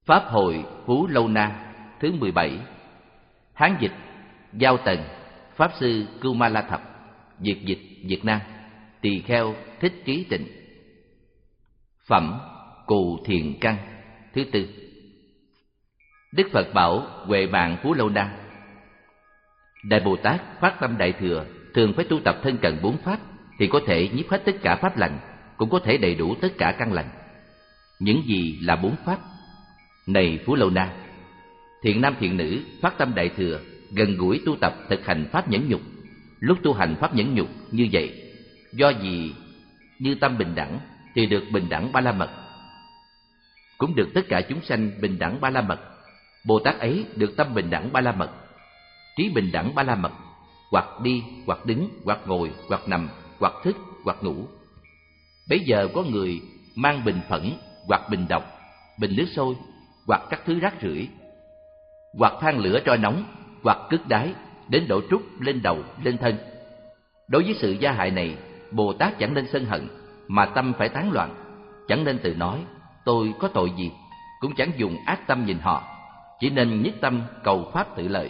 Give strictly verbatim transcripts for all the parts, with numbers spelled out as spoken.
Pháp hội Phú Lâu Na thứ mười bảy. Hán dịch Giao Tần, Pháp sư Cưu Ma La Thập, Việt dịch Việt Nam, Tỳ kheo Thích Trí Tịnh. Phẩm Cù Thiền Căn thứ tư. Đức Phật bảo Huệ Mạng Phú Lâu Na: Đại Bồ Tát phát tâm đại thừa thường phải tu tập thân cận bốn pháp thì có thể nhiếp hết tất cả pháp lành, cũng có thể đầy đủ tất cả căn lành. Những gì là bốn pháp? Này Phú Lâu Na, thiện nam thiện nữ phát tâm đại thừa gần gũi tu tập thực hành pháp nhẫn nhục. Lúc tu hành pháp nhẫn nhục như vậy, do gì như tâm bình đẳng thì được bình đẳng ba la mật, cũng được tất cả chúng sanh bình đẳng ba la mật. Bồ Tát ấy được tâm bình đẳng ba la mật, trí bình đẳng ba la mật, hoặc đi, hoặc đứng, hoặc ngồi, hoặc nằm, hoặc thức, hoặc ngủ. Bấy giờ có người mang bình phẫn, hoặc bình độc, bình nước sôi, hoặc các thứ rác rưởi, hoặc than lửa tro nóng, hoặc cứt đái, đến đổ trút lên đầu, lên thân. Đối với sự gia hại này, Bồ Tát chẳng nên sân hận, mà tâm phải tán loạn. Chẳng nên tự nói tôi có tội gì, cũng chẳng dùng ác tâm nhìn họ, chỉ nên nhất tâm cầu pháp tự lợi.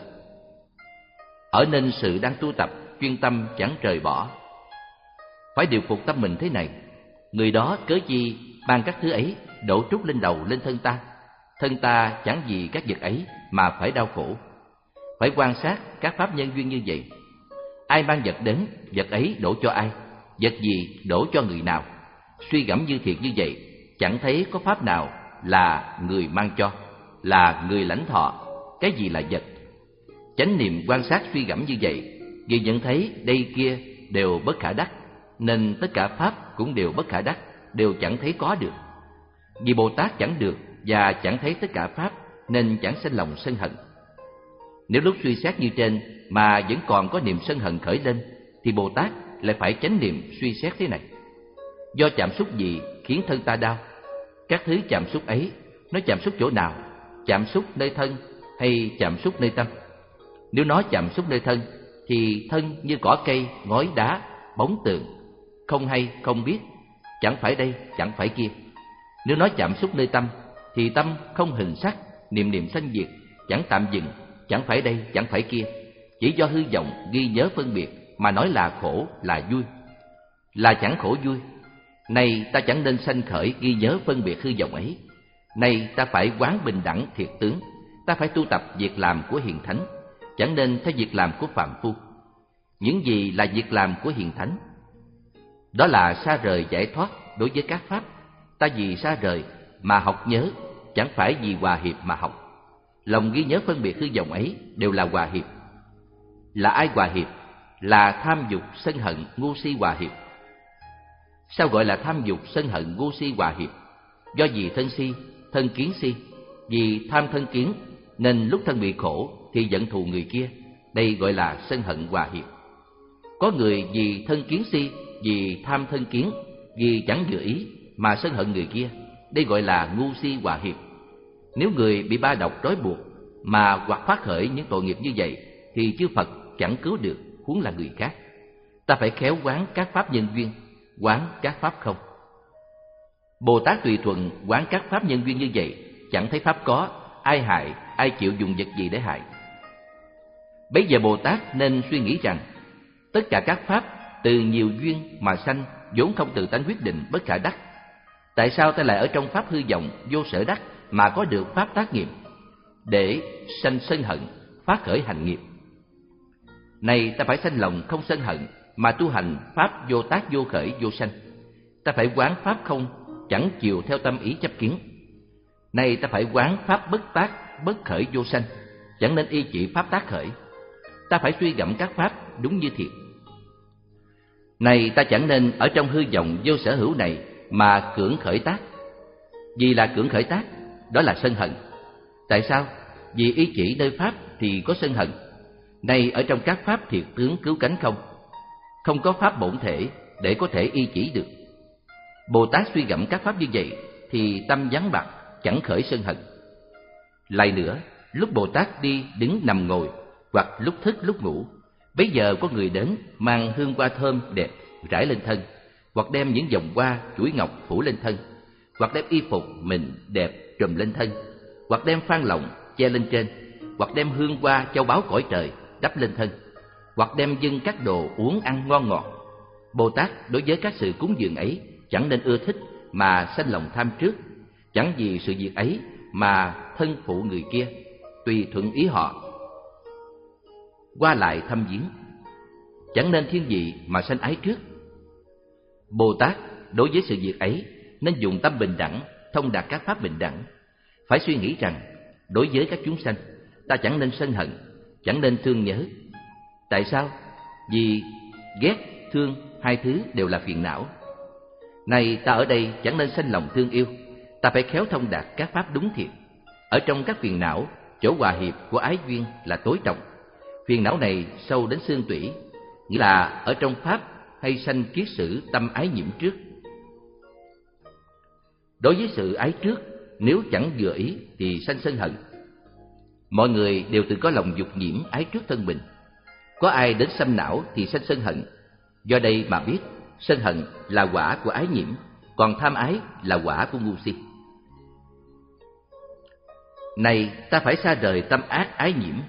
Ở nên sự đang tu tập, chuyên tâm chẳng rời bỏ. Phải điều phục tâm mình thế này: người đó cớ chi mang các thứ ấy đổ trút lên đầu, lên thân ta? Thân ta chẳng vì các vật ấy mà phải đau khổ. Phải quan sát các pháp nhân duyên như vậy. Ai mang vật đến, vật ấy đổ cho ai? Vật gì đổ cho người nào? Suy gẫm như thiệt như vậy, chẳng thấy có pháp nào là người mang cho, là người lãnh thọ, cái gì là vật. Chánh niệm quan sát suy gẫm như vậy, vì nhận thấy đây kia đều bất khả đắc, nên tất cả pháp cũng đều bất khả đắc, đều chẳng thấy có được. Vì Bồ Tát chẳng được và chẳng thấy tất cả pháp, nên chẳng sinh lòng sân hận. Nếu lúc suy xét như trên mà vẫn còn có niềm sân hận khởi lên, thì Bồ Tát lại phải chánh niệm suy xét thế này: do chạm xúc gì khiến thân ta đau? Các thứ chạm xúc ấy, nó chạm xúc chỗ nào? Chạm xúc nơi thân hay chạm xúc nơi tâm? Nếu nó chạm xúc nơi thân, thì thân như cỏ cây, ngói đá, bóng tường, không hay không biết, chẳng phải đây, chẳng phải kia. Nếu nó chạm xúc nơi tâm, thì tâm không hình sắc, niệm niệm sanh diệt, chẳng tạm dừng, chẳng phải đây, chẳng phải kia. Chỉ do hư vọng ghi nhớ phân biệt mà nói là khổ, là vui, là chẳng khổ vui. Này ta chẳng nên sanh khởi ghi nhớ phân biệt hư vọng ấy. Này ta phải quán bình đẳng thiệt tướng. Ta phải tu tập việc làm của hiền thánh, chẳng nên theo việc làm của phàm phu. Những gì là việc làm của hiền thánh? Đó là xa rời giải thoát đối với các pháp. Ta vì xa rời mà học nhớ, chẳng phải vì hòa hiệp mà học. Lòng ghi nhớ phân biệt hư vọng ấy đều là hòa hiệp. Là ai hòa hiệp? Là tham dục, sân hận, ngu si hòa hiệp. Sao gọi là tham dục, sân hận, ngu si hòa hiệp? Do vì thân si, thân kiến si. Vì tham thân kiến nên lúc thân bị khổ thì giận thù người kia. Đây gọi là sân hận hòa hiệp. Có người vì thân kiến si, vì tham thân kiến, vì chẳng vừa ý mà sân hận người kia. Đây gọi là ngu si hòa hiệp. Nếu người bị ba độc trói buộc mà hoặc phát khởi những tội nghiệp như vậy, thì chư Phật chẳng cứu được, huống là người khác. Ta phải khéo quán các pháp nhân duyên, quán các pháp không. Bồ Tát tùy thuận quán các pháp nhân duyên như vậy, chẳng thấy pháp có, ai hại, ai chịu dùng vật gì để hại. Bấy giờ Bồ Tát nên suy nghĩ rằng tất cả các pháp từ nhiều duyên mà sanh, vốn không tự tánh quyết định, bất khả đắc. Tại sao ta lại ở trong pháp hư vọng vô sở đắc mà có được pháp tác nghiệp, để sanh sân hận, phát khởi hành nghiệp? Này ta phải sanh lòng không sân hận mà tu hành pháp vô tác vô khởi vô sanh. Ta phải quán pháp không, chẳng chiều theo tâm ý chấp kiến. Này ta phải quán pháp bất tác bất khởi vô sanh, chẳng nên y chỉ pháp tác khởi. Ta phải suy gẫm các pháp đúng như thiệt. Này ta chẳng nên ở trong hư vọng vô sở hữu này mà cưỡng khởi tác. Vì là cưỡng khởi tác, đó là sân hận. Tại sao? Vì ý chỉ nơi pháp thì có sân hận. Này ở trong các pháp thiệt tướng cứu cánh không, không có pháp bổn thể để có thể y chỉ được. Bồ Tát suy gẫm các pháp như vậy thì tâm vắng bặt, chẳng khởi sân hận. Lại nữa, lúc Bồ Tát đi đứng nằm ngồi, hoặc lúc thức lúc ngủ, bấy giờ có người đến mang hương hoa thơm đẹp rải lên thân, hoặc đem những vòng hoa chuỗi ngọc phủ lên thân, hoặc đem y phục mình đẹp trùm lên thân, hoặc đem phan lọng che lên trên, hoặc đem hương hoa châu báu cõi trời đắp lên thân, hoặc đem dâng các đồ uống ăn ngon ngọt. Bồ Tát đối với các sự cúng dường ấy chẳng nên ưa thích mà sanh lòng tham trước, chẳng vì sự việc ấy mà thân phụ người kia, tùy thuận ý họ qua lại thăm viếng, chẳng nên thiên vị mà sanh ái trước. Bồ Tát đối với sự việc ấy nên dùng tâm bình đẳng, thông đạt các pháp bình đẳng, phải suy nghĩ rằng đối với các chúng sanh ta chẳng nên sân hận, chẳng nên thương nhớ. Tại sao? Vì ghét, thương hai thứ đều là phiền não. Này ta ở đây chẳng nên sanh lòng thương yêu, ta phải khéo thông đạt các pháp đúng thiện. Ở trong các phiền não, chỗ hòa hiệp của ái duyên là tối trọng. Phiền não này sâu đến xương tủy, nghĩa là ở trong pháp hay sanh kiết sử tâm ái nhiễm trước. Đối với sự ái trước, nếu chẳng vừa ý thì sanh sân hận. Mọi người đều tự có lòng dục nhiễm ái trước thân mình. Có ai đến xâm não thì sanh sân hận. Do đây mà biết sân hận là quả của ái nhiễm, còn tham ái là quả của ngu si. Này ta phải xa rời tâm ác ái nhiễm.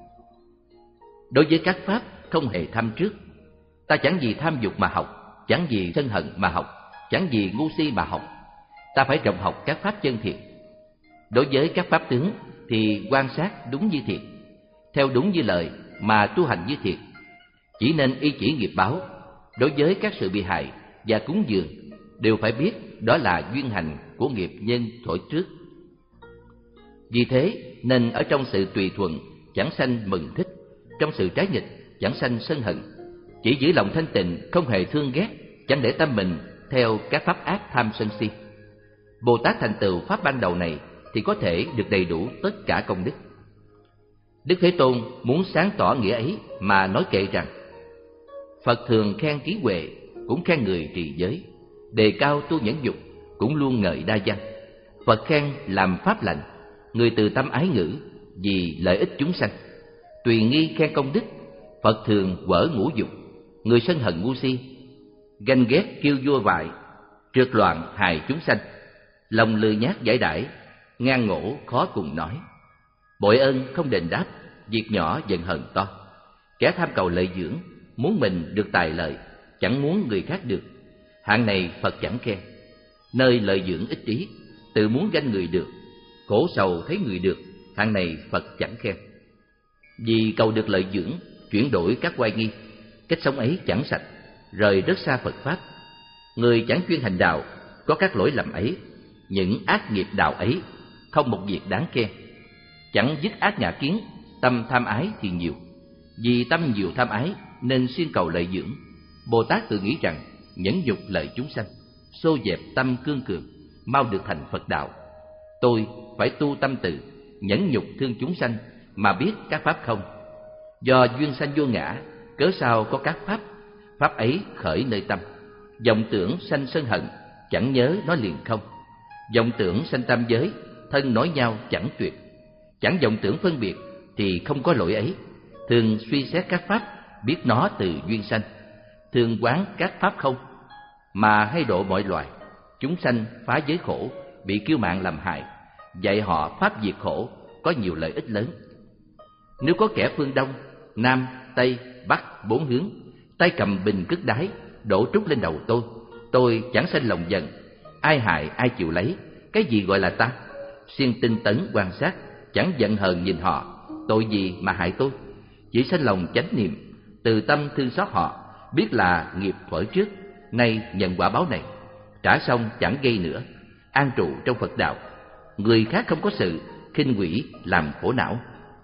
Đối với các pháp không hề tham trước. Ta chẳng vì tham dục mà học, chẳng vì sân hận mà học, chẳng vì ngu si mà học. Ta phải rộng học các pháp chân thiện. Đối với các pháp tướng thì quan sát đúng như thiệt, theo đúng như lời mà tu hành như thiệt. Chỉ nên y chỉ nghiệp báo. Đối với các sự bị hại và cúng dường đều phải biết đó là duyên hành của nghiệp nhân thổi trước. Vì thế nên ở trong sự tùy thuận chẳng sanh mừng thích, trong sự trái nghịch chẳng sanh sân hận. Chỉ giữ lòng thanh tịnh, không hề thương ghét, chẳng để tâm mình theo các pháp ác tham sân si. Bồ Tát thành tựu pháp ban đầu này thì có thể được đầy đủ tất cả công đức. Đức Thế Tôn muốn sáng tỏ nghĩa ấy mà nói kệ rằng: Phật thường khen trí huệ, cũng khen người trì giới, đề cao tu nhẫn dục, cũng luôn ngợi đa văn. Phật khen làm pháp lành, người từ tâm ái ngữ, vì lợi ích chúng sanh. Tùy nghi khen công đức, Phật thường quở ngũ dục, người sân hận ngu si, ganh ghét kêu vua vại, trượt loạn hại chúng sanh. Lòng lười nhác giải đãi, ngang ngổ khó cùng nói. Bội ơn không đền đáp, việc nhỏ giận hờn to. Kẻ tham cầu lợi dưỡng, muốn mình được tài lợi, chẳng muốn người khác được. Hạng này Phật chẳng khen. Nơi lợi dưỡng ích trí, tự muốn ganh người được, khổ sầu thấy người được, hạng này Phật chẳng khen. Vì cầu được lợi dưỡng, chuyển đổi các oai nghi, cách sống ấy chẳng sạch, rời rất xa Phật Pháp. Người chẳng chuyên hành đạo, có các lỗi lầm ấy, những ác nghiệp đạo ấy, không một việc đáng khen. Chẳng dứt ác ngã kiến, tâm tham ái thì nhiều. Vì tâm nhiều tham ái nên xuyên cầu lợi dưỡng. Bồ Tát tự nghĩ rằng nhẫn nhục lợi chúng sanh, xô dẹp tâm cương cường, mau được thành Phật đạo. Tôi phải tu tâm từ, nhẫn nhục thương chúng sanh, mà biết các pháp không. Do duyên sanh vô ngã, cớ sao có các pháp, pháp ấy khởi nơi tâm. Vọng tưởng sanh sân hận, chẳng nhớ nói liền không. Vọng tưởng sanh tam giới, thân nói nhau chẳng tuyệt. Chẳng vọng tưởng phân biệt thì không có lỗi ấy. Thường suy xét các pháp, biết nó từ duyên sanh. Thường quán các pháp không, mà hay độ mọi loài. Chúng sanh phá giới khổ, bị kiêu mạn làm hại, dạy họ pháp diệt khổ, có nhiều lợi ích lớn. Nếu có kẻ phương Đông, Nam, Tây, Bắc bốn hướng, tay cầm bình cất đái, đổ trút lên đầu tôi, tôi chẳng sanh lòng giận. Ai hại ai chịu lấy, cái gì gọi là ta? Xuyên tinh tấn quan sát, chẳng giận hờn nhìn họ, tội gì mà hại tôi? Chỉ sanh lòng chánh niệm, từ tâm thương xót họ, biết là nghiệp khởi trước, nay nhận quả báo này, trả xong chẳng gây nữa, an trụ trong Phật đạo. Người khác không có sự, khinh quỷ làm khổ não.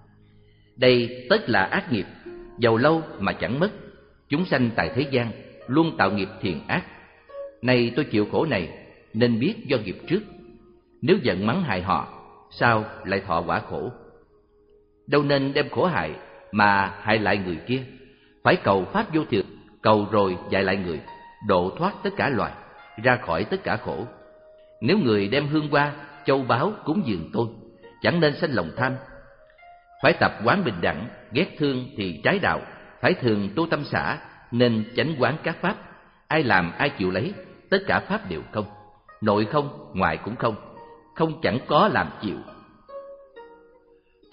Đây tất là ác nghiệp, giàu lâu mà chẳng mất. Chúng sanh tại thế gian luôn tạo nghiệp thiện ác. Nay tôi chịu khổ này nên biết do nghiệp trước. Nếu giận mắng hại họ, sao lại thọ quả khổ? Đâu nên đem khổ hại mà hại lại người kia. Phải cầu pháp vô thường, cầu rồi dạy lại người, độ thoát tất cả loài, ra khỏi tất cả khổ. Nếu người đem hương hoa, châu báu cúng dường tôi, chẳng nên sanh lòng tham. Phải tập quán bình đẳng, ghét thương thì trái đạo. Phải thường tu tâm xả, nên chánh quán các pháp. Ai làm ai chịu lấy, tất cả pháp đều không. Nội không, ngoại cũng không, không chẳng có làm chịu.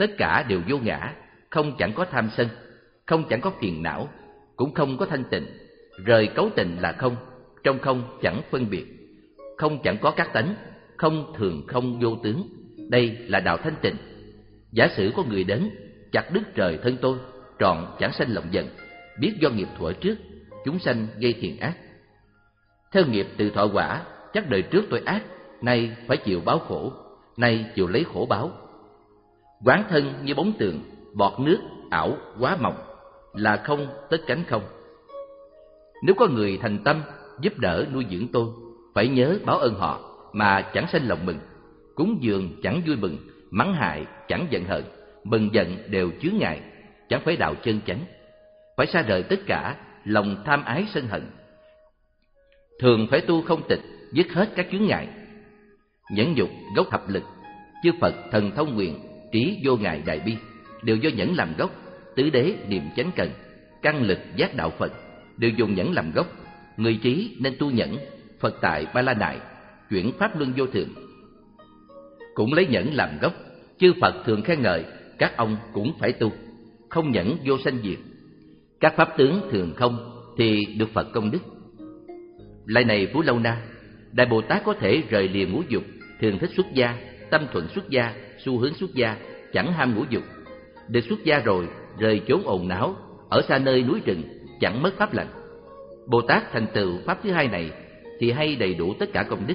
tất cả đều vô ngã, không chẳng có tham sân, không chẳng có phiền não, cũng không có thanh tịnh. Rời cấu tịnh là không, trong không chẳng phân biệt, không chẳng có các tánh, không thường không vô tướng. Đây là đạo thanh tịnh. Giả sử có người đến chặt đứt trời thân tôi, trọn chẳng sanh lòng giận, biết do nghiệp thuở trước chúng sanh gây thiện ác. Theo nghiệp từ thọ quả, chắc đời trước tôi ác, nay phải chịu báo khổ, nay chịu lấy khổ báo. Quán thân như bóng tường, bọt nước ảo quá mỏng, là không tất cánh không. Nếu có người thành tâm giúp đỡ nuôi dưỡng tôi, phải nhớ báo ơn họ mà chẳng sanh lòng mừng. Cúng dường chẳng vui mừng, mắng hại chẳng giận hờn, mừng giận đều chướng ngại, chẳng phải đạo chân chánh. Phải xa rời tất cả lòng tham ái sân hận. Thường phải tu không tịch, dứt hết các chướng ngại. Nhẫn nhục gốc thập lực, chư Phật thần thông nguyện, trí vô ngại đại bi, đều do nhẫn làm gốc. Tứ đế niệm chánh cần, căn lực giác đạo Phật, đều dùng nhẫn làm gốc. Người trí nên tu nhẫn, Phật tại Ba La Nại, chuyển pháp luân vô thường. Cũng lấy nhẫn làm gốc, chư Phật thường khen ngợi, các ông cũng phải tu. Không nhẫn vô sanh diệt, các pháp tướng thường không thì được Phật công đức. Lại này Phú Lâu Na, Đại Bồ Tát có thể rời lìa ngũ dục, thường thích xuất gia, tâm thuận xuất gia, xu hướng xuất gia, chẳng ham ngũ dục. Được xuất gia rồi, rời chốn ồn náo, ở xa nơi núi rừng, chẳng mất pháp lành. Bồ Tát thành tựu pháp thứ hai này thì hay đầy đủ tất cả công đức.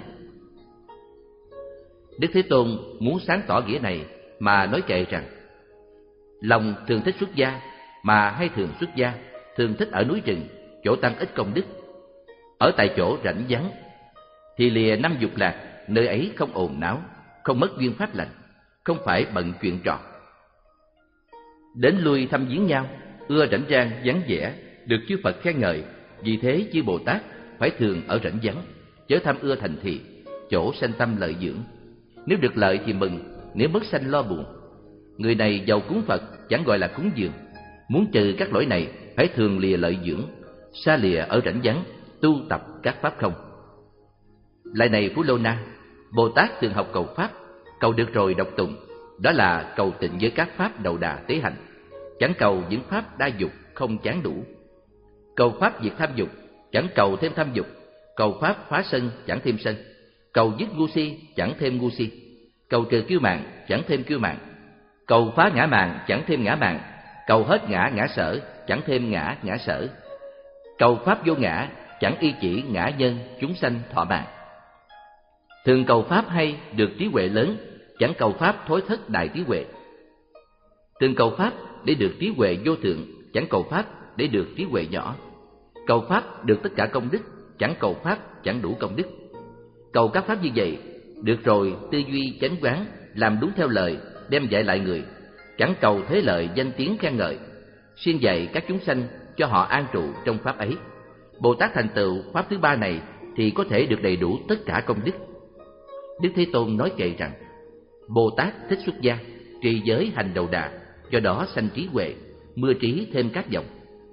Đức Thế Tôn muốn sáng tỏ nghĩa này mà nói kệ rằng: lòng thường thích xuất gia mà hay thường xuất gia, thường thích ở núi rừng, chỗ tăng ít công đức. Ở tại chỗ rảnh vắng thì lìa năm dục lạc, nơi ấy không ồn náo, không mất duyên pháp lành, không phải bận chuyện trò. Đến lui thăm viếng nhau, ưa rảnh rang vắng vẻ, được chư Phật khen ngợi. Vì thế chư Bồ Tát phải thường ở rảnh vắng, chớ tham ưa thành thị, chỗ sanh tâm lợi dưỡng. Nếu được lợi thì mừng, nếu mất sanh lo buồn. Người này giàu cúng Phật chẳng gọi là cúng dường. Muốn trừ các lỗi này phải thường lìa lợi dưỡng, xa lìa ở rảnh vắng, tu tập các pháp không. Lại này Phú Lô Na, Bồ Tát thường học cầu pháp, cầu được rồi đọc tụng, đó là cầu tịnh với các pháp đầu đà tế hành, chẳng cầu những pháp đa dục không chán đủ. Cầu pháp diệt tham dục, chẳng cầu thêm tham dục. Cầu pháp phá sân, chẳng thêm sân. Cầu dứt ngu si, chẳng thêm ngu si. Cầu trừ kiêu mạn, chẳng thêm kiêu mạn. Cầu phá ngã mạn, chẳng thêm ngã mạn. Cầu hết ngã ngã sở, chẳng thêm ngã ngã sở. Cầu pháp vô ngã, chẳng y chỉ ngã nhân chúng sanh thọ mạng. Thường cầu pháp hay được trí huệ lớn, chẳng cầu pháp thối thất đại trí huệ. Thường cầu pháp để được trí huệ vô thượng, chẳng cầu pháp để được trí huệ nhỏ. Cầu pháp được tất cả công đức, chẳng cầu pháp chẳng đủ công đức. Cầu các pháp như vậy, được rồi tư duy chánh quán, làm đúng theo lời, đem dạy lại người, chẳng cầu thế lợi danh tiếng khen ngợi, xuyên dạy các chúng sanh cho họ an trụ trong pháp ấy. Bồ Tát thành tựu pháp thứ ba này thì có thể được đầy đủ tất cả công đức. Đức Thế Tôn nói kệ rằng: Bồ Tát thích xuất gia, trì giới hành đầu đà, do đó sanh trí huệ, mưa trí thêm các dòng.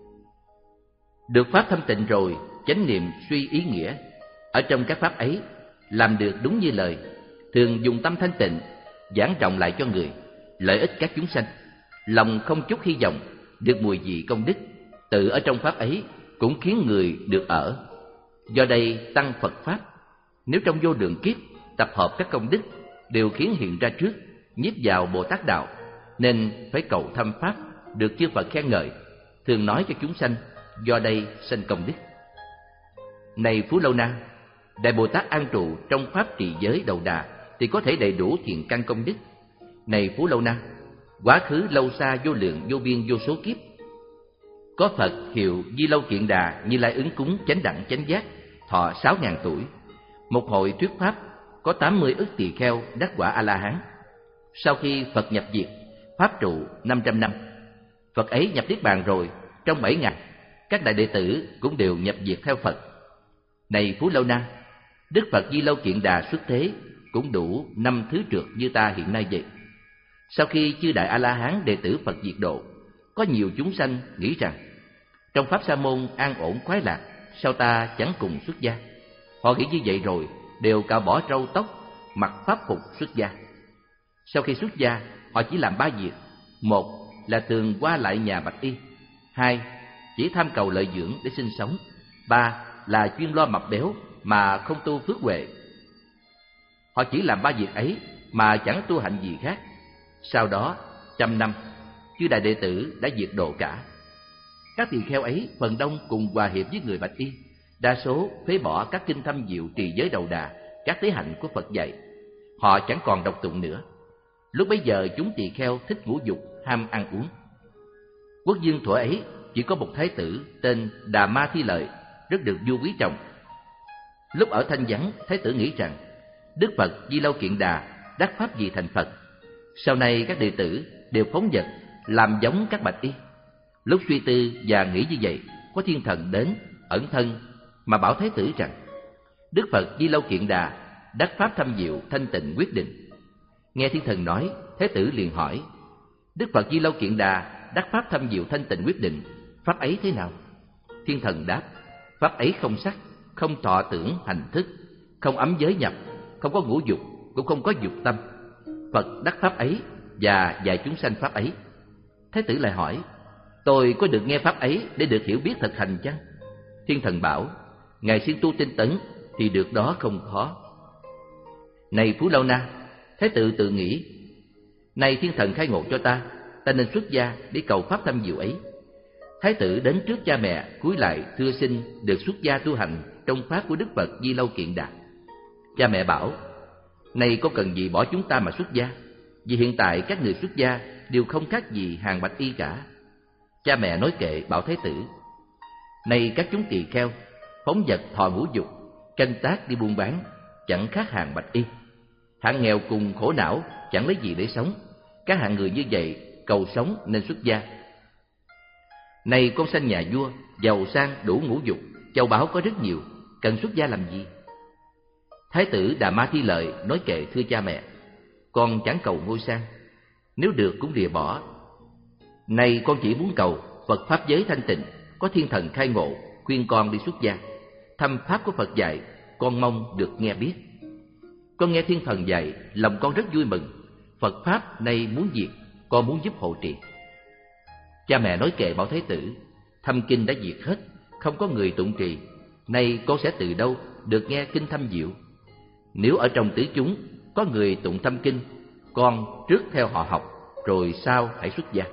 Được pháp thanh tịnh rồi, chánh niệm suy ý nghĩa, ở trong các pháp ấy làm được đúng như lời, thường dùng tâm thanh tịnh giảng rộng lại cho người, lợi ích các chúng sanh, lòng không chút hy vọng, được mùi vị công đức, tự ở trong pháp ấy cũng khiến người được ở. Do đây tăng Phật pháp, nếu trong vô lượng kiếp tập hợp các công đức đều khiến hiện ra trước, nhiếp vào Bồ Tát đạo, nên phải cầu thăm pháp, được chư Phật khen ngợi, thường nói cho chúng sanh, do đây sanh công đức. Này Phú Lâu Na, Đại Bồ Tát an trụ trong pháp trì giới đầu đà thì có thể đầy đủ thiện căn công đức. Này Phú Lâu Na, quá khứ lâu xa vô lượng vô biên vô số kiếp, có Phật hiệu Di Lâu Kiện Đà Như Lai ứng cúng chánh đẳng chánh giác, thọ sáu ngàn tuổi. Một hội thuyết pháp có tám mươi ức tỳ kheo đắc quả A La Hán. Sau khi Phật nhập diệt, pháp trụ năm trăm năm. Phật ấy nhập niết bàn rồi, trong bảy ngày, các đại đệ tử cũng đều nhập diệt theo Phật. Này Phú Lâu Na, Đức Phật Di Lâu Kiện Đà xuất thế cũng đủ năm thứ trượt như ta hiện nay vậy. Sau khi chư đại A La Hán đệ tử Phật diệt độ, có nhiều chúng sanh nghĩ rằng trong pháp sa môn an ổn khoái lạc, sao ta chẳng cùng xuất gia. Họ nghĩ như vậy rồi đều cạo bỏ râu tóc, mặc pháp phục xuất gia. Sau khi xuất gia, họ chỉ làm ba việc: Một là thường qua lại nhà bạch y. Hai, chỉ tham cầu lợi dưỡng để sinh sống. Ba là chuyên lo mập béo mà không tu phước huệ. Họ chỉ làm ba việc ấy mà chẳng tu hạnh gì khác. Sau đó trăm năm, chư đại đệ tử đã diệt độ cả. Các tỳ kheo ấy phần đông cùng hòa hiệp với người bạch y, đa số phế bỏ các kinh thâm diệu trì giới đầu đà, các tế hạnh của Phật dạy. Họ chẳng còn đọc tụng nữa. Lúc bấy giờ chúng tỳ kheo thích ngũ dục, ham ăn uống. Quốc vương thuở ấy chỉ có một thái tử tên Đà Ma Thi Lợi, rất được vua quý trọng. Lúc ở Thanh Vắng, thái tử nghĩ rằng Đức Phật Di Lâu Kiện Đà đắc pháp gì thành Phật. Sau này các đệ tử đều phóng dật làm giống các bạch y. Lúc suy tư và nghĩ như vậy, có thiên thần đến ẩn thân mà bảo thái tử rằng Đức Phật Di Lâu Kiện Đà đắc pháp thâm diệu thanh tịnh quyết định. Nghe thiên thần nói, thái tử liền hỏi: Đức Phật Di Lâu Kiện Đà đắc pháp thâm diệu thanh tịnh quyết định, pháp ấy thế nào? Thiên thần đáp: pháp ấy không sắc, không thọ tưởng hành thức, không ấm giới nhập, không có ngũ dục, cũng không có dục tâm. Phật đắc pháp ấy và dạy chúng sanh pháp ấy. Thái tử lại hỏi: tôi có được nghe pháp ấy để được hiểu biết thực hành chăng? Thiên thần bảo: ngài siêng tu tinh tấn thì được đó không khó. Này Phú Lâu Na, thái tử tự nghĩ: nay thiên thần khai ngộ cho ta, ta nên xuất gia để cầu pháp thâm diệu ấy. Thái tử đến trước cha mẹ cúi lại thưa xin được xuất gia tu hành trong pháp của Đức Phật Di Lâu Kiện Đà. Cha mẹ bảo: này có cần gì bỏ chúng ta mà xuất gia, vì hiện tại các người xuất gia đều không khác gì hàng bạch y cả. Cha mẹ nói kệ bảo thái tử: này các chúng tỳ kheo phóng dật thọ ngũ dục, canh tác đi buôn bán, chẳng khác hàng bạch y. Hạng nghèo cùng khổ não chẳng lấy gì để sống. Các hạng người như vậy cầu sống nên xuất gia. Này con sanh nhà vua, giàu sang đủ ngũ dục, châu báu có rất nhiều, cần xuất gia làm gì? Thái tử Đà Ma Thi Lợi nói kệ thưa cha mẹ: con chẳng cầu ngôi sang, nếu được cũng lìa bỏ. Này con chỉ muốn cầu Phật pháp giới thanh tịnh, có thiên thần khai ngộ khuyên con đi xuất gia. Thâm pháp của Phật dạy, con mong được nghe biết. Con nghe thiên thần dạy, lòng con rất vui mừng. Phật pháp nay muốn diệt, con muốn giúp hộ trì. Cha mẹ nói kệ bảo thái tử: thâm kinh đã diệt hết, không có người tụng trì, nay con sẽ từ đâu được nghe kinh thâm diệu? Nếu ở trong tứ chúng có người tụng thâm kinh, con trước theo họ học, rồi sau hãy xuất gia.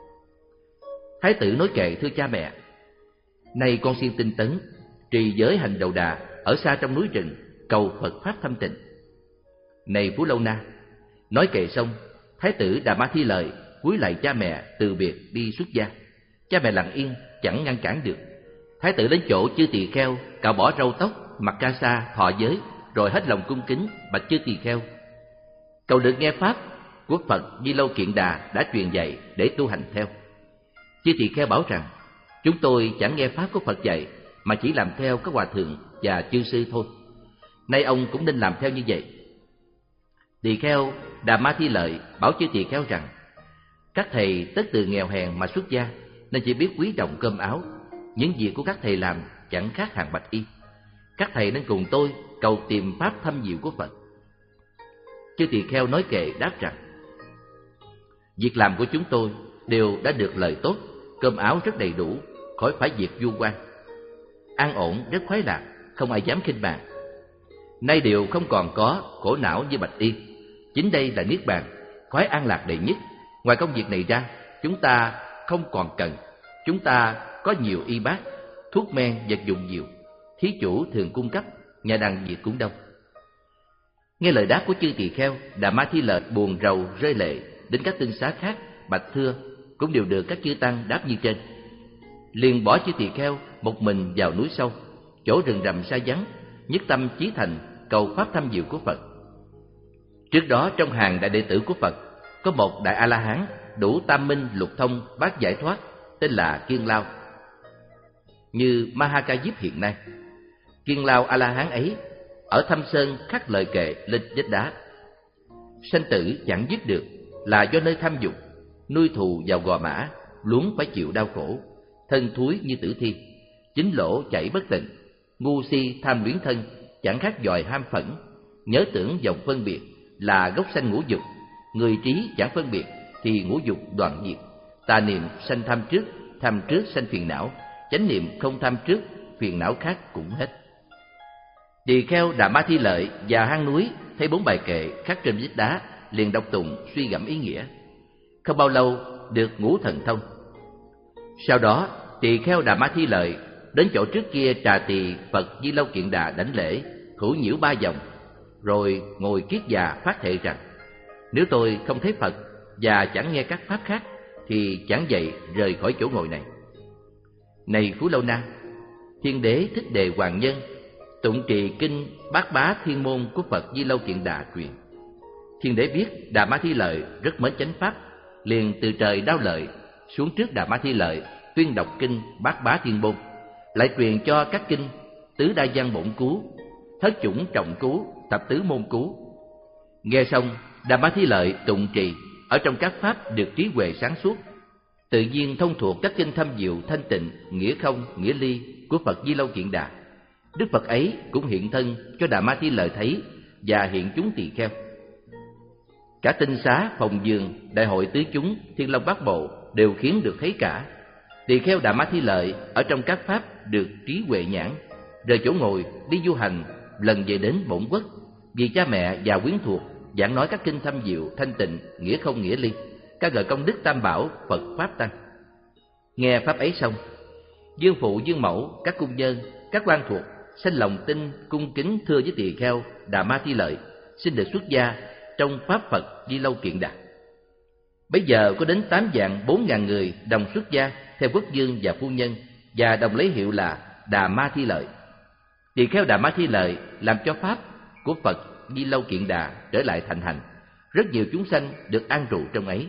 Thái tử nói kệ thưa cha mẹ: nay con siêng tinh tấn, trì giới hành đầu đà, ở xa trong núi rừng, cầu Phật pháp thâm tịnh. Này Phú Lâu Na, nói kệ xong, thái tử Đà Ma Thi Lợi cúi lại cha mẹ từ biệt đi xuất gia. Cha mẹ lặng yên chẳng ngăn cản được. Thái tử đến chỗ chư tỳ kheo cạo bỏ râu tóc, mặc ca sa, thọ giới, rồi hết lòng cung kính bạch chư tỳ kheo: cầu được nghe pháp của Phật Di Lâu Kiện Đà đã truyền dạy để tu hành theo. Chư tỳ kheo bảo rằng: chúng tôi chẳng nghe pháp của Phật dạy, mà chỉ làm theo các hòa thượng và chư sư thôi. Nay ông cũng nên làm theo như vậy. Tỳ kheo Đà Ma Thi Lợi bảo chư tỳ kheo rằng: các thầy tất từ nghèo hèn mà xuất gia, nên chỉ biết quý trọng cơm áo. Những việc của các thầy làm chẳng khác hàng bạch y. Các thầy nên cùng tôi cầu tìm pháp thâm diệu của Phật. Chư tỳ kheo nói kệ đáp rằng: việc làm của chúng tôi đều đã được lời tốt, cơm áo rất đầy đủ, khỏi phải việc vu oan. An ổn rất khoái lạc, không ai dám khinh bạc. Nay đều không còn có khổ não như bạch y. Chính đây là niết bàn, khoái an lạc đệ nhất. Ngoài công việc này ra, chúng ta không còn cần. Chúng ta có nhiều y bác, thuốc men, vật dụng nhiều. Thí chủ thường cung cấp, nhà đàn việc cũng đông. Nghe lời đáp của chư tỳ kheo, Đà Ma Thi Lợi buồn rầu rơi lệ. Đến các tinh xá khác bạch thưa cũng đều được các chư tăng đáp như trên. Liền bỏ chư tỳ kheo một mình vào núi sâu, chỗ rừng rậm xa vắng, nhất tâm chí thành cầu pháp thâm diệu của Phật. Trước đó trong hàng đại đệ tử của Phật có một đại A La Hán đủ tam minh lục thông bát giải thoát, tên là Kiên Lao, như Mahaka Diếp hiện nay. Kiên Lao A La Hán ấy ở Thâm Sơn khắc lời kệ lên vách đá: sanh tử chẳng dứt được là do nơi tham dục, nuôi thù vào gò mã, luống phải chịu đau khổ, thân thúi như tử thi, chính lỗ chảy bất tịnh, ngu si tham luyến thân, chẳng khác dòi ham phẫn, nhớ tưởng dòng phân biệt là gốc sanh ngũ dục, người trí chẳng phân biệt, thì ngũ dục đoạn diệt, tà niệm sanh tham trước, tham trước sanh phiền não, chánh niệm không tham trước, phiền não khác cũng hết. Tỳ kheo Đà Ma Thi Lợi và hang núi thấy bốn bài kệ khắc trên vách đá, liền đọc tụng suy gẫm ý nghĩa. Không bao lâu được ngũ thần thông. Sau đó tỳ kheo Đà Ma Thi Lợi đến chỗ trước kia trà tỳ Phật Di Lâu Kiện Đà đảnh lễ, thủ nhiễu ba vòng, rồi ngồi kiết già phát thệ rằng: nếu tôi không thấy Phật và chẳng nghe các pháp khác thì chẳng dậy rời khỏi chỗ ngồi này. Này Phú Lâu Na, Thiên Đế Thích Đề Hoàng Nhân tụng trì kinh Bát Bá Thiên Môn của Phật Di Lâu Kiện Đà truyền. Thiên Đế biết Đà Ma Thi Lợi rất mến chánh pháp, liền từ trời đao lợi xuống trước Đà Ma Thi Lợi tuyên đọc kinh Bát Bá Thiên Môn, lại truyền cho các kinh Tứ Đa Văn Bổn Cú, Thất Chủng Trọng Cú, Thập Tứ Môn Cú. Nghe xong, Đà Ma Thi Lợi tụng trì, ở trong các pháp được trí huệ sáng suốt, tự nhiên thông thuộc các kinh thâm diệu thanh tịnh, nghĩa không, nghĩa ly của Phật Di Lâu Kiện Đà. Đức Phật ấy cũng hiện thân cho Đà Ma Thi Lợi thấy và hiện chúng tỳ kheo. Cả tinh xá, phòng vườn, đại hội tứ chúng, Thiên Long Bát Bộ đều khiến được thấy cả. Tỳ kheo Đà Ma Thi Lợi ở trong các pháp được trí huệ nhãn, rời chỗ ngồi đi du hành, lần về đến bổn quốc, vì cha mẹ và quyến thuộc giảng nói các kinh thâm diệu thanh tịnh, nghĩa không, nghĩa ly, ca ngợi công đức tam bảo Phật pháp tăng. Nghe pháp ấy xong, dương phụ dương mẫu, các cung nhân, các quan thuộc sanh lòng tin cung kính thưa với tỳ kheo Đà Ma Thi Lợi xin được xuất gia trong pháp Phật Di Lâu Kiện Đà. Bây giờ có đến tám vạn bốn ngàn người đồng xuất gia theo quốc vương và phu nhân, và đồng lấy hiệu là Đà Ma Thi Lợi. Tỳ kheo Đà Ma Thi Lợi làm cho pháp của Phật Di Lâu Kiện Đà trở lại thành hành, rất nhiều chúng sanh được an trụ trong ấy.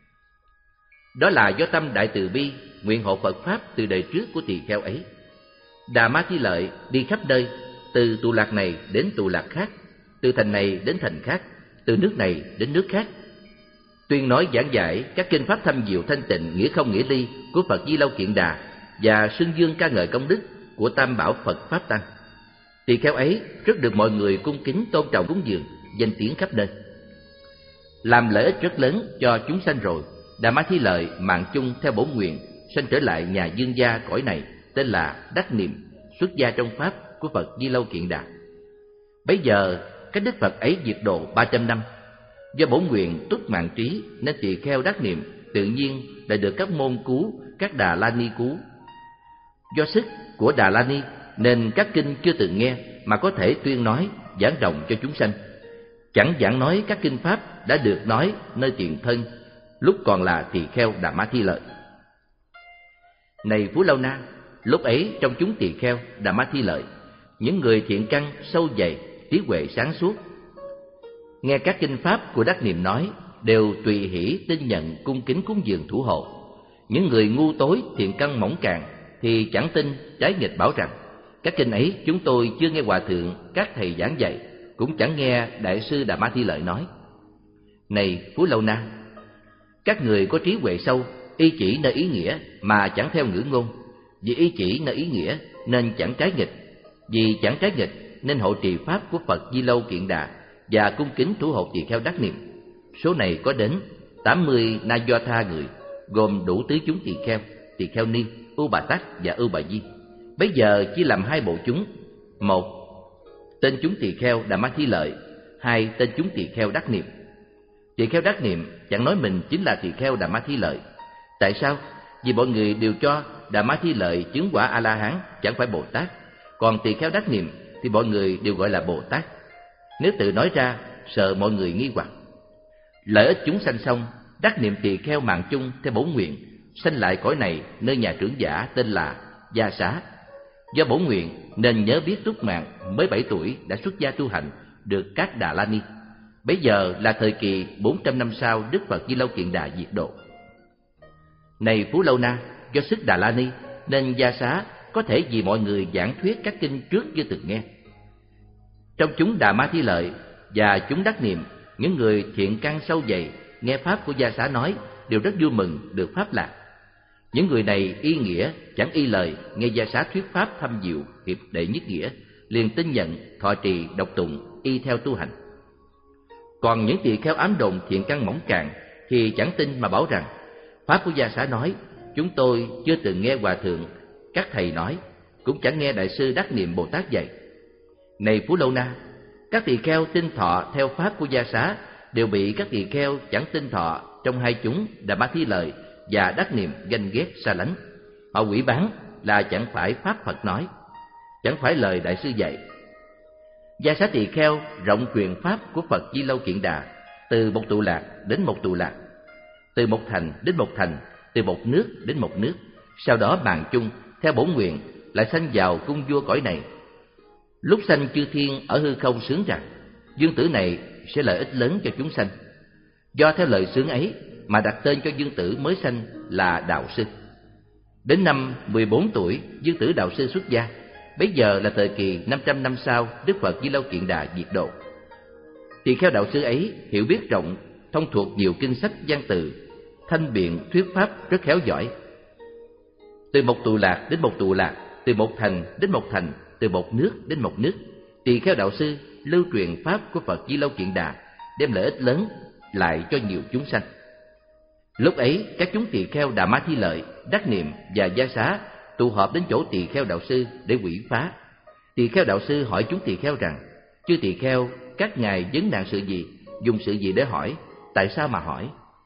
Đó là do tâm đại từ bi nguyện hộ Phật pháp từ đời trước của tỳ kheo ấy. Đà Ma Thi Lợi đi khắp nơi, từ tù lạc này đến tù lạc khác, từ thành này đến thành khác, từ nước này đến nước khác, tuyên nói giảng giải các kinh pháp thâm diệu thanh tịnh, nghĩa không, nghĩa ly của Phật Di Lâu Kiện Đà, và xưng dương ca ngợi công đức của tam bảo Phật pháp tăng. Tỳ kheo ấy rất được mọi người cung kính tôn trọng cúng dường, danh tiếng khắp nơi, làm lợi ích rất lớn cho chúng sanh. Rồi Đà Ma Thi Lợi mạng chung theo bổn nguyện sanh trở lại nhà dương gia cõi này, tên là Đắc Niệm, xuất gia trong pháp của Phật Di Lâu Kiện Đà. Bấy giờ cách Đức Phật ấy diệt độ ba trăm năm, do bổn nguyện túc mạng trí nên tỳ kheo Đắc Niệm tự nhiên lại được các môn cú, các Đà La Ni cú. Do sức của Đà La Ni nên các kinh chưa từng nghe mà có thể tuyên nói giảng rộng cho chúng sanh, chẳng giảng nói các kinh pháp đã được nói nơi tiền thân lúc còn là tỳ kheo Đà Ma Thi Lợi. Này Phú Lâu Na, lúc ấy trong chúng tỳ kheo Đà Ma Thi Lợi, những người thiện căn sâu dày, trí huệ sáng suốt, nghe các kinh pháp của Đắc Niệm nói đều tùy hỷ tin nhận, cung kính cúng dường thủ hộ. Những người ngu tối, thiện căn mỏng cạn thì chẳng tin, trái nghịch bảo rằng các kinh ấy chúng tôi chưa nghe hòa thượng các thầy giảng dạy, cũng chẳng nghe đại sư Đà Ma Thi Lợi nói. Này Phú Lâu Na, các người có trí huệ sâu, y chỉ nơi ý nghĩa mà chẳng theo ngữ ngôn, vì y chỉ nơi ý nghĩa nên chẳng trái nghịch, vì chẳng trái nghịch nên hộ trì pháp của Phật Di Lâu Kiện Đà và cung kính thủ hộ tỳ kheo Đắc Niệm. Số này có đến tám mươi na do tha người, gồm đủ tứ chúng tỳ kheo, tỳ kheo ni, ưu bà tắc và ưu bà di. Bây giờ chia làm hai bộ chúng: một tên chúng tỳ kheo Đà Ma Thi Lợi, hai tên chúng tỳ kheo Đắc Niệm. Tỳ kheo Đắc Niệm chẳng nói mình chính là tỳ kheo Đà Ma Thi Lợi. Tại sao? Vì mọi người đều cho Đà Ma Thi Lợi chứng quả A La Hán, chẳng phải Bồ Tát. Còn tỳ kheo Đắc Niệm thì mọi người đều gọi là Bồ Tát. Nếu tự nói ra, sợ mọi người nghi hoặc. Lợi ích chúng sanh xong, Đắc Niệm tỳ kheo mạng chung theo bổn nguyện sanh lại cõi này nơi nhà trưởng giả tên là Gia Xá. Do bổn nguyện nên nhớ biết túc mạng, mới bảy tuổi đã xuất gia tu hành, được các Đà La Ni. Bấy giờ là thời kỳ bốn trăm năm sau Đức Phật Di Lâu Kiện Đà diệt độ. Này Phú Lâu Na, do sức Đà La Ni nên Gia Xá có thể vì mọi người giảng thuyết các kinh trước chưa từng nghe. Trong chúng Đà Ma Thi Lợi và chúng Đắc Niệm, những người thiện căn sâu dày nghe pháp của Gia Xá nói đều rất vui mừng được pháp lạc. Những người này y nghĩa chẳng y lời, nghe Gia Xá thuyết pháp thâm diệu hiệp đệ nhất nghĩa, liền tin nhận, thọ trì, đọc tụng, y theo tu hành. Còn những tỳ kheo ám đồn thiện căn mỏng cạn thì chẳng tin mà bảo rằng pháp của Gia Xá nói, chúng tôi chưa từng nghe hòa thượng các thầy nói, cũng chẳng nghe đại sư Đắc Niệm Bồ Tát dạy. Này Phú Lâu Na, các tỳ kheo tin thọ theo pháp của Gia Xá đều bị các tỳ kheo chẳng tin thọ trong hai chúng Đà Ma Thi Lợi và Đắc Niệm ganh ghét xa lánh. Họ quỷ bán là chẳng phải pháp Phật nói, chẳng phải lời đại sư dạy. Gia Xá tỳ kheo rộng truyền pháp của Phật Di Lâu Kiện Đà, từ một tụ lạc đến một tụ lạc, từ một thành đến một thành, từ một nước đến một nước, sau đó bàn chung theo bổn nguyện lại sanh vào cung vua cõi này. Lúc sanh chư thiên ở hư không sướng rằng dương tử này sẽ lợi ích lớn cho chúng sanh. Do theo lời sướng ấy mà đặt tên cho dương tử mới sanh là Đạo Sư. Đến năm mười bốn tuổi, dương tử Đạo Sư xuất gia. Bấy giờ là thời kỳ năm trăm năm sau Đức Phật Di Lâu Kiện Đà diệt độ. Tỳ kheo Đạo Sư ấy hiểu biết rộng, thông thuộc nhiều kinh sách văn từ, thanh biện thuyết pháp rất khéo giỏi. Từ một tụ lạc đến một tụ lạc, từ một thành đến một thành, từ một nước đến một nước, tỳ kheo Đạo Sư lưu truyền pháp của Phật Di Lâu Kiện Đà, đem lợi ích lớn lại cho nhiều chúng sanh. Lúc ấy các chúng tỳ kheo Đà Ma Thi Lợi, Đắc Niệm và Gia Xá tụ họp đến chỗ tỳ kheo Đạo Sư để quỷ phá. Tỳ kheo Đạo Sư hỏi chúng tỳ kheo rằng: chư tỳ kheo, các ngài vấn nạn sự gì, dùng sự gì để hỏi, tại sao mà hỏi?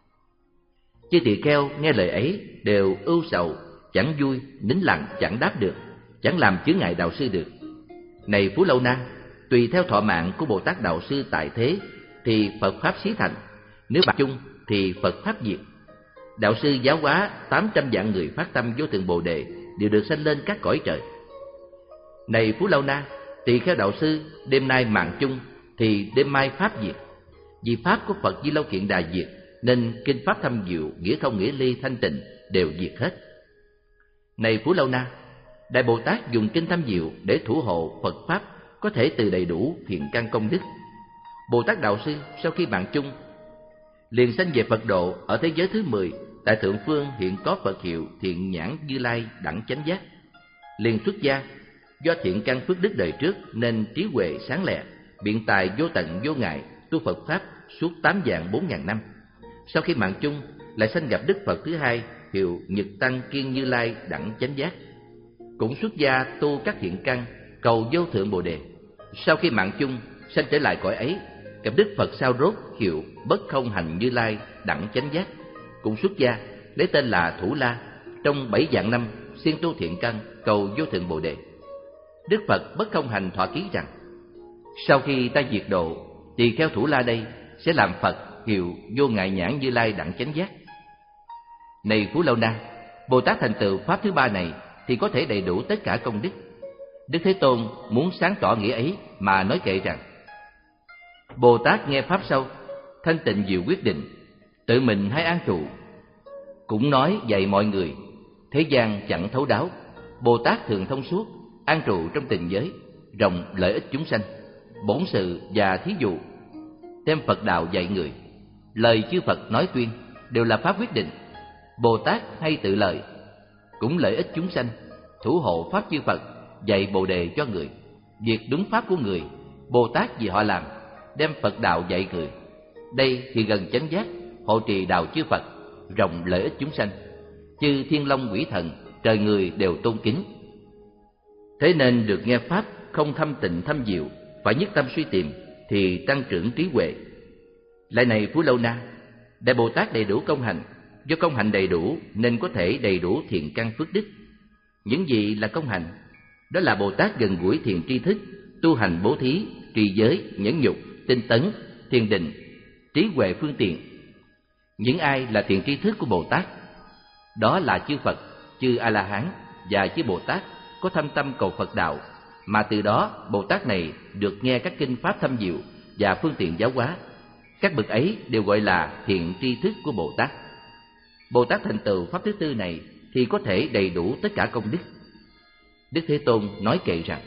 Chư tỳ kheo nghe lời ấy đều ưu sầu, chẳng vui, nín lặng chẳng đáp được, chẳng làm chướng ngại Đạo Sư được. Này Phú Lâu Na, tùy theo thọ mạng của Bồ Tát Đạo Sư tại thế thì Phật pháp xí thành, nếu bạc chung thì Phật pháp diệt. Đạo Sư giáo hóa tám trăm vạn người phát tâm vô thượng Bồ Đề đều được sanh lên các cõi trời. Này Phú Lâu Na, tỳ kheo Đạo Sư đêm nay mạng chung thì đêm mai pháp diệt. Vì pháp của Phật Di Lâu Kiện Đà diệt nên kinh pháp thâm diệu, nghĩa thông nghĩa ly thanh tịnh đều diệt hết. Này Phú Lâu Na, Đại Bồ Tát dùng kinh thâm diệu để thủ hộ Phật pháp có thể từ đầy đủ thiện căn công đức. Bồ Tát Đạo Sư sau khi mạng chung liền sanh về Phật độ ở thế giới thứ mười. Tại thượng phương hiện có Phật hiệu Thiện Nhãn Như Lai đẳng chánh giác. Liền xuất gia, do thiện căn phước đức đời trước nên trí huệ sáng lẹ, biện tài vô tận vô ngại, tu Phật pháp suốt tám vạn bốn ngàn năm. Sau khi mạng chung lại sanh gặp Đức Phật thứ hai hiệu Nhật Tăng Kiên Như Lai đẳng chánh giác, cũng xuất gia tu các thiện căn cầu vô thượng Bồ Đề. Sau khi mạng chung sanh trở lại cõi ấy, gặp Đức Phật sao rốt hiệu Bất Không Hành Như Lai đẳng chánh giác, cũng xuất gia lấy tên là Thủ La, trong bảy vạn năm siêng tu thiện căn cầu vô thượng Bồ Đề. Đức Phật Bất Không Hành thọ ký rằng: sau khi ta diệt độ, tỳ kheo Thủ La đây sẽ làm Phật hiệu Vô Ngại Nhãn Như Lai đẳng chánh giác. Này Phú Lâu Na, Bồ Tát thành tựu pháp thứ ba này thì có thể đầy đủ tất cả công đức. Đức Thế Tôn muốn sáng tỏ nghĩa ấy mà nói kệ rằng: Bồ Tát nghe pháp sâu, thanh tịnh diệu quyết định, tự mình hay an trụ, cũng nói dạy mọi người, thế gian chẳng thấu đáo. Bồ Tát thường thông suốt, an trụ trong tình giới, rộng lợi ích chúng sanh, bổn sự và thí dụ, đem Phật đạo dạy người. Lời chư Phật nói tuyên đều là pháp quyết định. Bồ Tát hay tự lợi, cũng lợi ích chúng sanh, thủ hộ pháp chư Phật, dạy Bồ Đề cho người. Việc đúng pháp của người, Bồ Tát vì họ làm, đem Phật đạo dạy người. Đây thì gần chánh giác, hộ trì đạo chư Phật, rộng lợi ích chúng sanh. Chư thiên long quỷ thần, trời người đều tôn kính. Thế nên được nghe pháp không thâm tịnh thâm diệu, phải nhất tâm suy tìm thì tăng trưởng trí huệ. Lại này Phú Lâu Na, Đại Bồ Tát đầy đủ công hành, do công hành đầy đủ nên có thể đầy đủ thiện căn phước đức. Những gì là công hành? Đó là Bồ Tát gần gũi thiền tri thức, tu hành bố thí, trì giới, nhẫn nhục, tinh tấn, thiền định, trí huệ phương tiện. Những ai là thiền tri thức của Bồ Tát? Đó là chư Phật, chư A-la-hán và chư Bồ Tát có thâm tâm cầu Phật đạo, mà từ đó Bồ Tát này được nghe các kinh pháp thâm diệu và phương tiện giáo hóa. Các bậc ấy đều gọi là thiện tri thức của Bồ Tát. Bồ Tát thành tựu pháp thứ tư này thì có thể đầy đủ tất cả công đức. Đức Thế Tôn nói kệ rằng: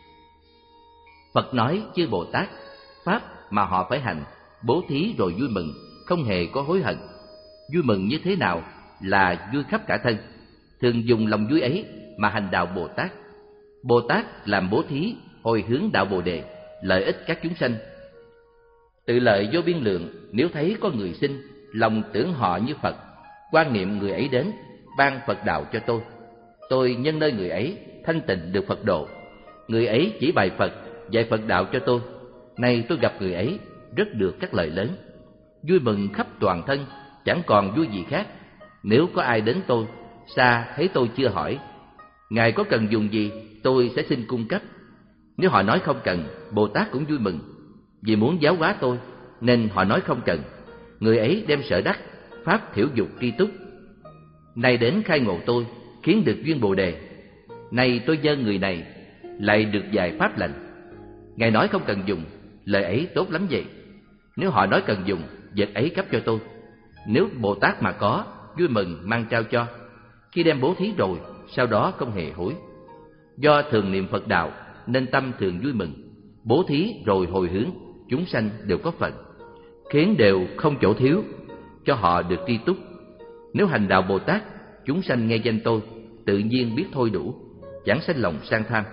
Phật nói chư Bồ Tát, pháp mà họ phải hành, bố thí rồi vui mừng, không hề có hối hận. Vui mừng như thế nào? Là vui khắp cả thân. Thường dùng lòng vui ấy mà hành đạo Bồ Tát. Bồ Tát làm bố thí, hồi hướng đạo Bồ Đề, lợi ích các chúng sanh. Tự lợi vô biên lượng, nếu thấy có người sinh lòng tưởng họ như Phật, quan niệm người ấy đến, ban Phật đạo cho tôi. Tôi nhân nơi người ấy thanh tịnh được Phật độ. Người ấy chỉ bày Phật, dạy Phật đạo cho tôi. Nay tôi gặp người ấy, rất được các lợi lớn, vui mừng khắp toàn thân, chẳng còn vui gì khác. Nếu có ai đến tôi, xa thấy tôi chưa hỏi, Ngài có cần dùng gì, tôi sẽ xin cung cấp. Nếu họ nói không cần, Bồ Tát cũng vui mừng, vì muốn giáo hóa tôi, nên họ nói không cần. Người ấy đem sở đắc, pháp thiểu dục tri túc. Nay đến khai ngộ tôi, khiến được duyên Bồ đề. Nay tôi dâng người này, lại được dạy pháp lành. Ngài nói không cần dùng, lời ấy tốt lắm vậy. Nếu họ nói cần dùng, vật ấy cấp cho tôi. Nếu Bồ Tát mà có, vui mừng mang trao cho. Khi đem bố thí rồi, sau đó không hề hối. Do thường niệm Phật đạo, nên tâm thường vui mừng. Bố thí rồi hồi hướng, chúng sanh đều có phận, khiến đều không chỗ thiếu, cho họ được tri túc. Nếu hành đạo Bồ Tát, chúng sanh nghe danh tôi, tự nhiên biết thôi đủ, chẳng sanh lòng sang tham.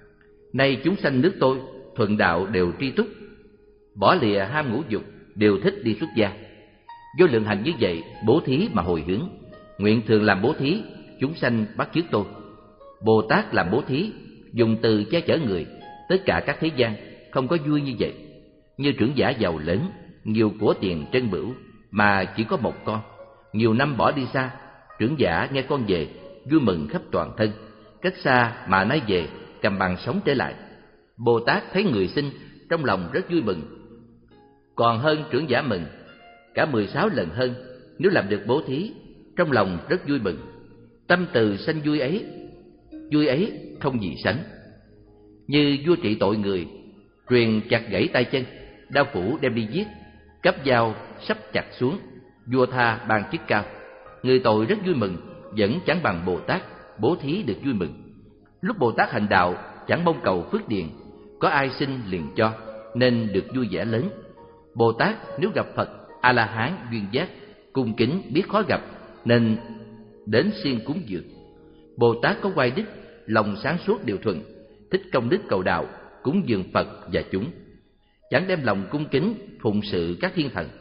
Nay chúng sanh nước tôi, thuận đạo đều tri túc, bỏ lìa ham ngũ dục, đều thích đi xuất gia. Vô lượng hành như vậy, bố thí mà hồi hướng. Nguyện thường làm bố thí, chúng sanh bắt chước tôi. Bồ Tát làm bố thí, dùng từ che chở người. Tất cả các thế gian không có vui như vậy. Như trưởng giả giàu lớn, nhiều của tiền trân bửu, mà chỉ có một con, nhiều năm bỏ đi xa. Trưởng giả nghe con về, vui mừng khắp toàn thân. Cách xa mà nay về, cầm bằng sống trở lại. Bồ Tát thấy người sinh, trong lòng rất vui mừng, còn hơn trưởng giả mừng, cả mười sáu lần hơn. Nếu làm được bố thí, trong lòng rất vui mừng. Tâm từ sanh vui ấy, vui ấy không gì sánh. Như vua trị tội người, truyền chặt gãy tay chân, đao phủ đem đi giết, cấp dao sắp chặt xuống, vua tha ban chức cao. Người tội rất vui mừng, vẫn chẳng bằng Bồ Tát bố thí được vui mừng. Lúc Bồ Tát hành đạo, chẳng mong cầu phước điền, có ai xin liền cho, nên được vui vẻ lớn. Bồ Tát nếu gặp Phật A La Hán duyên giác, cung kính biết khó gặp, nên đến siêng cúng dường. Bồ Tát có oai đức, lòng sáng suốt điều thuận, thích công đức cầu đạo, cúng dường Phật và chúng, chẳng đem lòng cung kính phụng sự các thiên thần,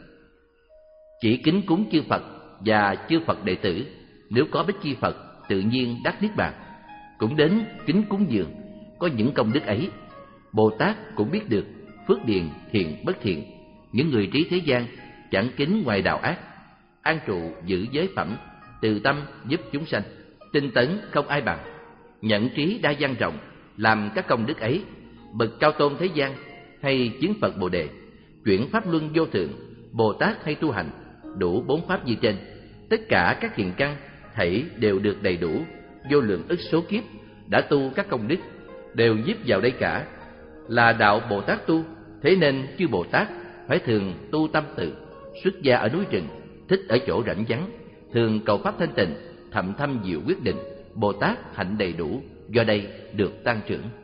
chỉ kính cúng chư Phật và chư Phật đệ tử. Nếu có Bích Chi Phật, tự nhiên đắc niết bàn, cũng đến kính cúng dường. Có những công đức ấy, Bồ Tát cũng biết được phước điền thiện bất thiện. Những người trí thế gian chẳng kính ngoài đạo ác, an trụ giữ giới phẩm, từ tâm giúp chúng sanh, tinh tấn không ai bằng, nhận trí đa văn rộng, làm các công đức ấy. Bậc cao tôn thế gian hay chứng Phật Bồ đề, chuyển pháp luân vô thượng, Bồ Tát hay tu hành đủ bốn pháp như trên. Tất cả các thiện căn thảy đều được đầy đủ, vô lượng ức số kiếp đã tu các công đức, đều díp vào đây cả. Là đạo Bồ Tát tu, thế nên chư Bồ Tát phải thường tu tâm tự, xuất gia ở núi rừng, thích ở chỗ rảnh vắng, thường cầu pháp thanh tịnh, thậm thâm diệu quyết định. Bồ Tát hạnh đầy đủ, do đây được tăng trưởng.